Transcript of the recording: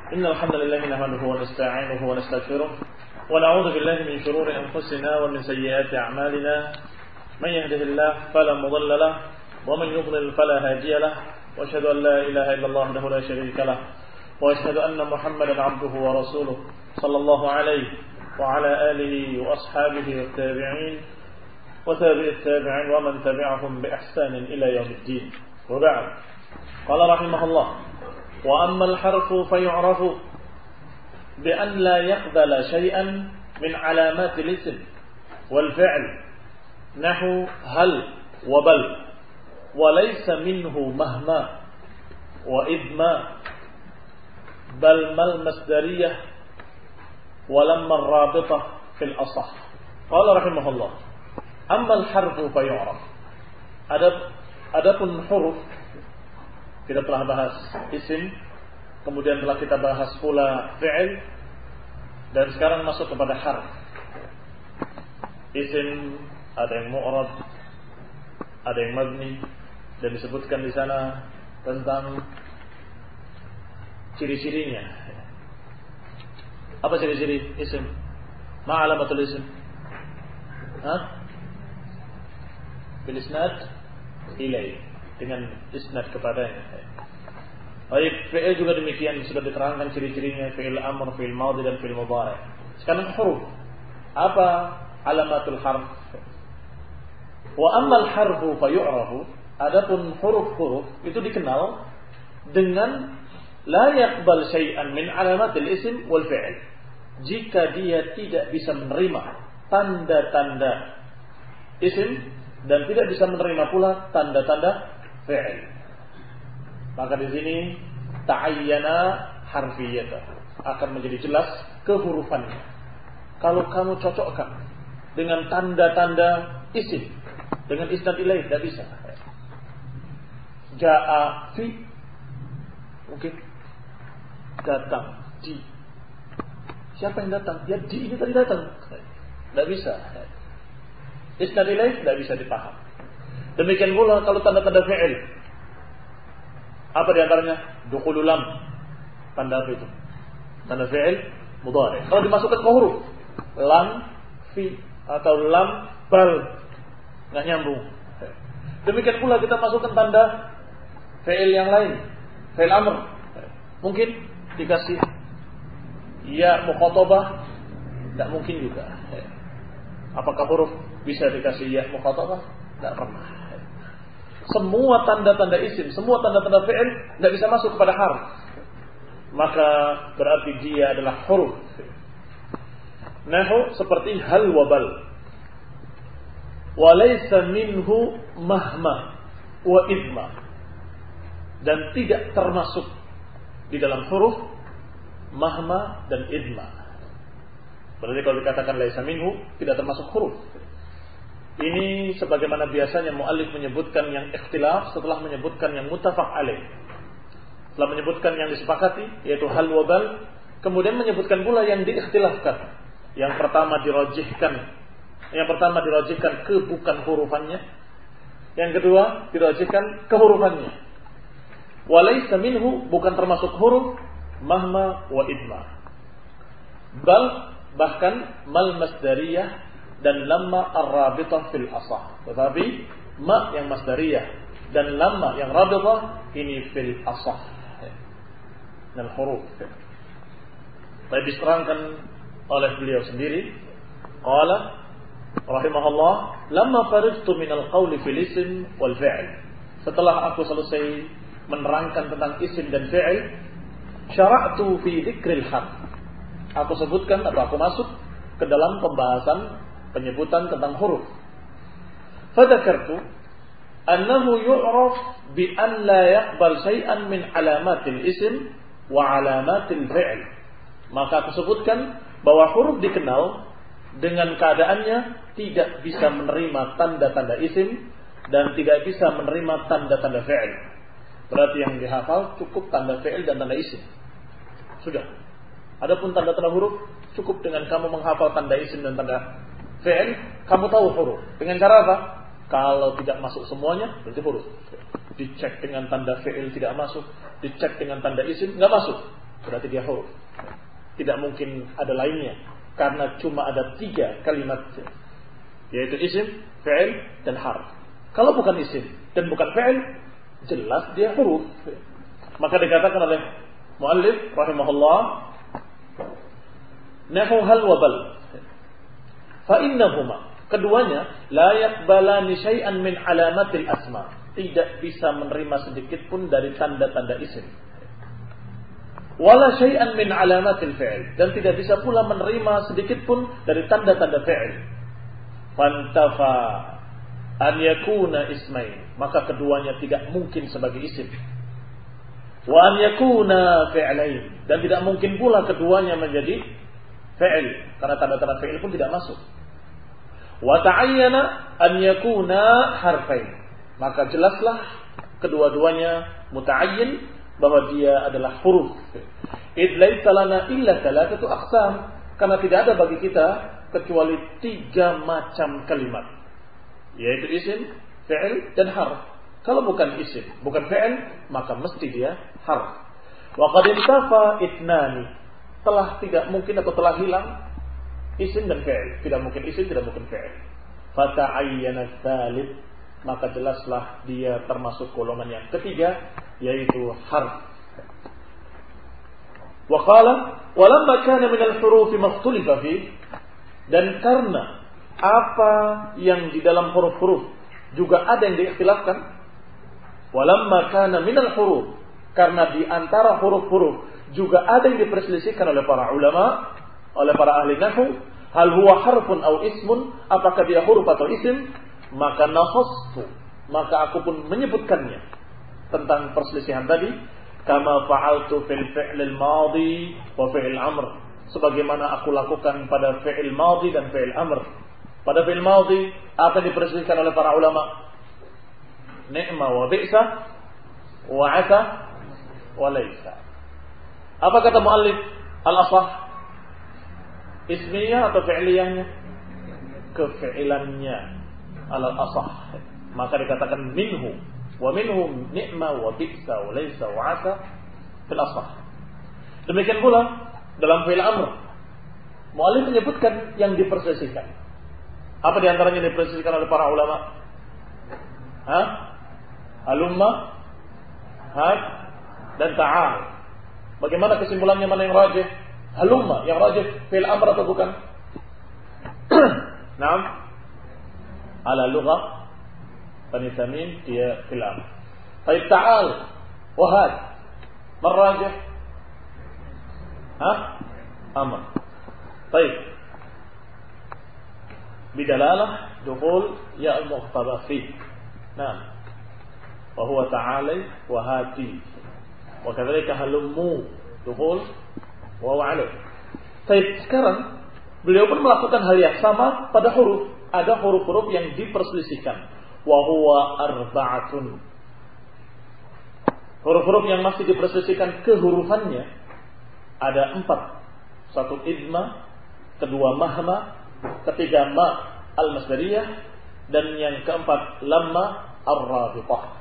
إن الحمد لله نحمده ونستعينه ونستغفره ونعوذ بالله من شرور أنفسنا ومن سيئات أعمالنا من يهده الله فلا مضل له ومن يضلل فلا هادي له وأشهد أن لا إله إلا الله وحده لا شريك له وأشهد أن محمدا عبده ورسوله صلى الله عليه وعلى آله وأصحابه والتابعين وتابع التابعين ومن تبعهم بإحسان إلى يوم الدين. وبعد، قال رحمه الله: وأما الحرف فيعرف بأن لا يقبل شيئا من علامات الاسم والفعل نحو هل وبل، وليس منه مهما وإذما بل ما المصدرية ولما الرابطة في الأصح. قال رحمه الله: أما الحرف فيعرف. Adapun huruf, kita telah bahas isim, kemudian telah kita bahas pula fi'il, dan sekarang masuk kepada harf. Isim ada yang mu'rab, ada yang mabni, dan disebutkan di sana tentang ciri-cirinya. Apa ciri-ciri isim? Ma alamatul isim? Bil isnad ilai, dengan isnad kepadanya. Baik, fi'il juga demikian, sudah diterangkan ciri-cirinya, fi'il amr, fi'il madhi dan fi'il mudhari'. Sekarang huruf. Apa alamatul harf? Wa ammal harfu fayu'rafu. Adapun huruf-huruf itu dikenal dengan la yaqbal syai'an min alamatil ism wal fi'il. Jika dia tidak bisa menerima tanda-tanda isim dan tidak bisa menerima pula tanda-tanda fi'il, maka di sini ta'ayyana harfiyata, akan menjadi jelas kehurufannya. Kalau kamu cocokkan dengan tanda-tanda isim, dengan isnad ilaih, tidak bisa. Ja'a fi, mungkin datang di. Siapa yang datang? Ya di ini tadi datang. Tidak bisa. Isnad ilaih tidak bisa dipaham. Demikian pula kalau tanda-tanda fi'il. Apa di antaranya? Dukhulul lam. Tanda apa itu? Tanda fi'il mudhari'. Kalau dimasukkan ke huruf, lam fi atau lam bal, enggak nyambung. Demikian pula kita masukkan tanda fi'il yang lain, fi'il amr. Mungkin dikasih ya mukhatabah, tidak mungkin juga. Apakah huruf bisa dikasih ya mukhatabah? Tidak pernah. Semua tanda-tanda isim, semua tanda-tanda fi'il tidak bisa masuk kepada harf. Maka berarti dia adalah huruf. Nahu seperti hal wa bal. Wa laysa minhu mahma wa idma. Dan tidak termasuk di dalam huruf mahma dan idma. Berarti kalau dikatakan laisa minhu, tidak termasuk huruf. Ini sebagaimana biasanya muallif menyebutkan yang ikhtilaf setelah menyebutkan yang muttafaq alaih. Setelah menyebutkan yang disepakati, yaitu hal wa bal, kemudian menyebutkan pula yang diikhtilafkan. Yang pertama dirajihkan ke bukan hurufannya. Yang kedua dirajihkan ke hurufannya. Wa laisa minhu, bukan termasuk huruf mahma wa idma. Bal, bahkan mal masdariyah dan lamma ar-rabithah fil asah. Tetapi ma yang masdariyah dan lamma yang rabithah ini fil asah. Dan huruf. Baik, diterangkan oleh beliau sendiri. Qala rahimahullah, lamma faridtu min al-qawli fil ism wal fi'l. Setelah aku selesai menerangkan tentang isim dan fi'il, syara'tu fi dzikril harf. Aku sebutkan atau aku masuk ke dalam pembahasan penyebutan tentang huruf. Fadzakartu annahu yu'raf bi an la yaqbal syai'an min alamatil ism wa alamatil fi'l. Maka aku sebutkan bahwa huruf dikenal dengan keadaannya tidak bisa menerima tanda-tanda isim dan tidak bisa menerima tanda-tanda fi'il. Berarti yang dihafal cukup tanda fi'il dan tanda isim. Sudah. Adapun tanda-tanda huruf cukup dengan kamu menghafal tanda isim dan tanda fi'il, kamu tahu huruf. Dengan cara apa? Kalau tidak masuk semuanya, berarti huruf. Dicek dengan tanda fi'il tidak masuk, dicek dengan tanda isim nggak masuk. berarti dia huruf. Tidak mungkin ada lainnya, karena cuma ada 3 kalimat, yaitu isim, fi'il, dan harf. Kalau bukan isim dan bukan fi'il, jelas dia huruf. Maka dikatakan oleh muallif rahimahullah, nahu hal wa bal, fa innahuma, keduanya la yaqbalani syai'an min alamatil asma, tidak bisa menerima sedikit pun dari tanda-tanda isim. Wala syai'an min alamatil fi'il, dan tidak bisa pula menerima sedikit pun dari tanda-tanda fi'il. Fantafa an yakuna ismain, maka keduanya tidak mungkin sebagai isim. Wa an yakuna fi'lain, dan tidak mungkin pula keduanya menjadi fi'il, karena tanda-tanda fi'il pun tidak masuk. Wa ta'ayyana an yakuna harfain, maka jelaslah kedua-duanya muta'ayyin bahwa dia adalah huruf. Id laisa lana illa thalathatu aqsam, karena tidak ada bagi kita kecuali 3 macam kalimat, yaitu isim, fi'il, dan harf. Kalau bukan isim, bukan fi'il, maka mesti dia harf. Wa qad intafa itnani, telah tidak mungkin atau telah hilang isim dan fi'il. Tidak mungkin isim, tidak mungkin fi'il. Fata'ayyana tsalits, maka jelaslah dia termasuk golongan yang ketiga, yaitu harf. Wa qala walamma kana min al-huruf makhtulifa fi, dan karena apa yang di dalam huruf-huruf juga ada yang diikhtilafkan. Walamma kana min al-huruf, karena di antara huruf-huruf juga ada yang diperselisihkan oleh para ulama, oleh para ahli nahwu, hal huwa harfun aw ismun, apakah dia huruf atau isim, maka nafastu, maka aku pun menyebutkannya tentang perselisihan tadi, kama fa'altu fil fi'lil madhi wa fi'il amr, sebagaimana aku lakukan pada fi'il madhi dan fi'il amr. Pada fi'il madhi apa yang diperselisihkan oleh para ulama? Ni'ma wa bi'sa wa 'asa wa laisa. Apa kata muallif? Al-asah ismiyah atau fi'liyahnya? Kefi'ilannya al-asah. Maka dikatakan minhu wa minhu ni'ma wa bi'sa wa laisa wa 'asa fil asah. Demikian pula dalam fi'il amr, muallif menyebutkan yang diperselisihkan. Apa di antaranya yang diperselisihkan oleh para ulama? Halumma, had, dan ta'al. Bagaimana kesimpulannya, mana yang rajih? Halumma yang rajih fi'il amr atau bukan? Naam, ala lughah Bani Tamim dia fi'il amr. Baik, ta'al wa had, man rajih? Amr. Baik, bidalalah dukhul ya al-muqtada fi. Naam, wa huwa ta'ali wa hati, wa kadzalika halummu dukhul wa wa'ala. Baik, sekarang beliau pun melakukan hal yang sama pada huruf. Ada huruf-huruf yang diperselisihkan. Wa huwa arba'atun. Huruf-huruf yang masih diperselisihkan kehurufannya ada 4. 1 idma, kedua mahma, ketiga ma al-masdariyah, dan yang keempat lamma ar-rabitah.